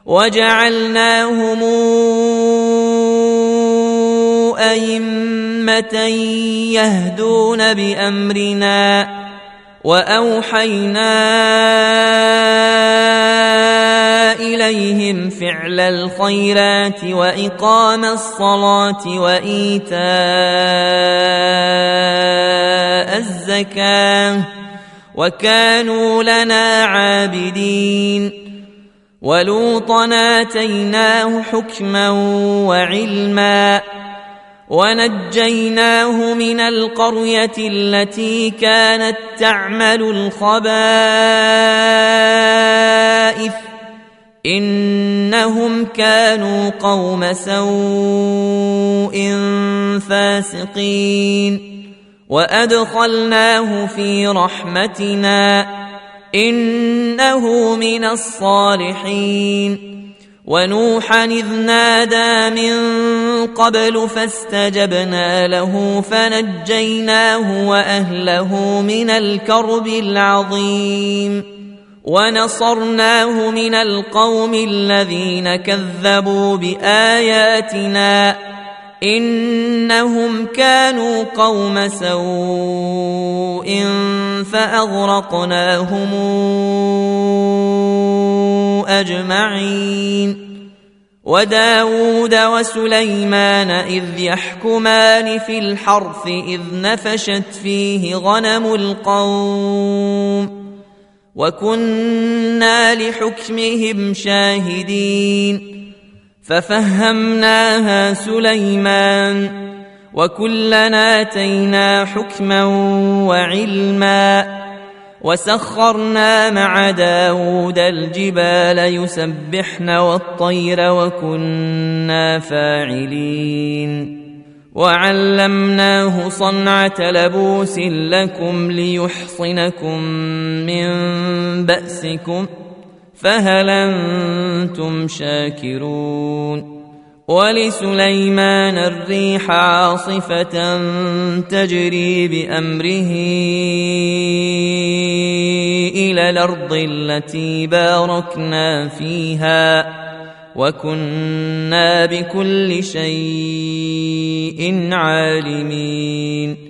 وجعلناهم أئمة يهدون بأمرنا وأوحينا إليهم فعل الخيرات وإقام الصلاة وإيتاء الزكاة وكانوا لنا عابدين. ولوطا آتيناه حكما وعلما ونجيناه من القرية التي كانت تعمل الخبائث إنهم كانوا قوم سوء فاسقين. وأدخلناه في رحمتنا إنه من الصالحين. ونوحا إذ نادى من قبل فاستجبنا له فنجيناه وأهله من الكرب العظيم ونصرناه من القوم الذين كذبوا بآياتنا إنهم كانوا قوم سوء فأغرقناهم أجمعين. وداود وسليمان إذ يحكمان في الحرث إذ نفشت فيه غنم القوم وكنا لحكمهم شاهدين. ففهمناها سليمان وكلنا آتينا حكما وعلما وسخرنا مع داود الجبال يسبحن والطير وكنا فاعلين. وعلمناه صنعة لبوس لكم ليحصنكم من بأسكم فهل أنتم شاكرون. ولسليمان الريح عاصفة تجري بأمره إلى الأرض التي باركنا فيها وكنا بكل شيء عالمين.